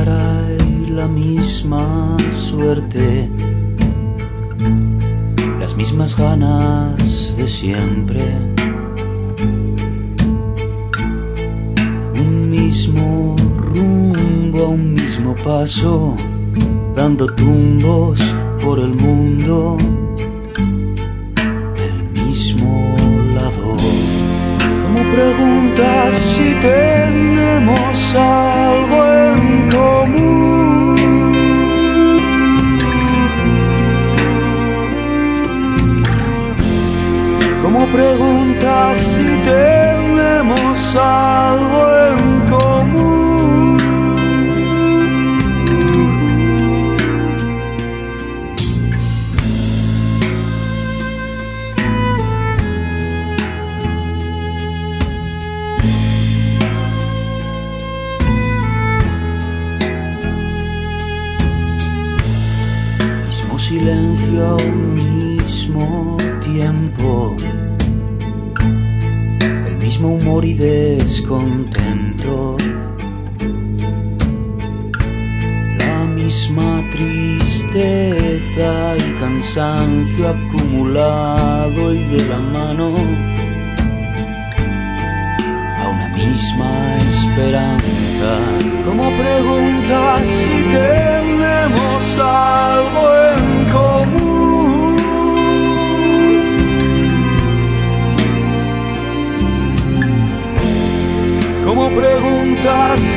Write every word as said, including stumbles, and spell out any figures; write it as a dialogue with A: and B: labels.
A: trae la misma suerte, las mismas ganas de siempre, un mismo rumbo a un mismo paso, dando tumbos por el mundo del mismo lado. Como preguntas si tenemos algo en común, como preguntas si tenemos algo en común. Silencio a un mismo tiempo, el mismo humor y descontento, la misma tristeza y cansancio acumulado y de la mano a una misma esperanza. Como preguntas si tenemos algo en común, como preguntas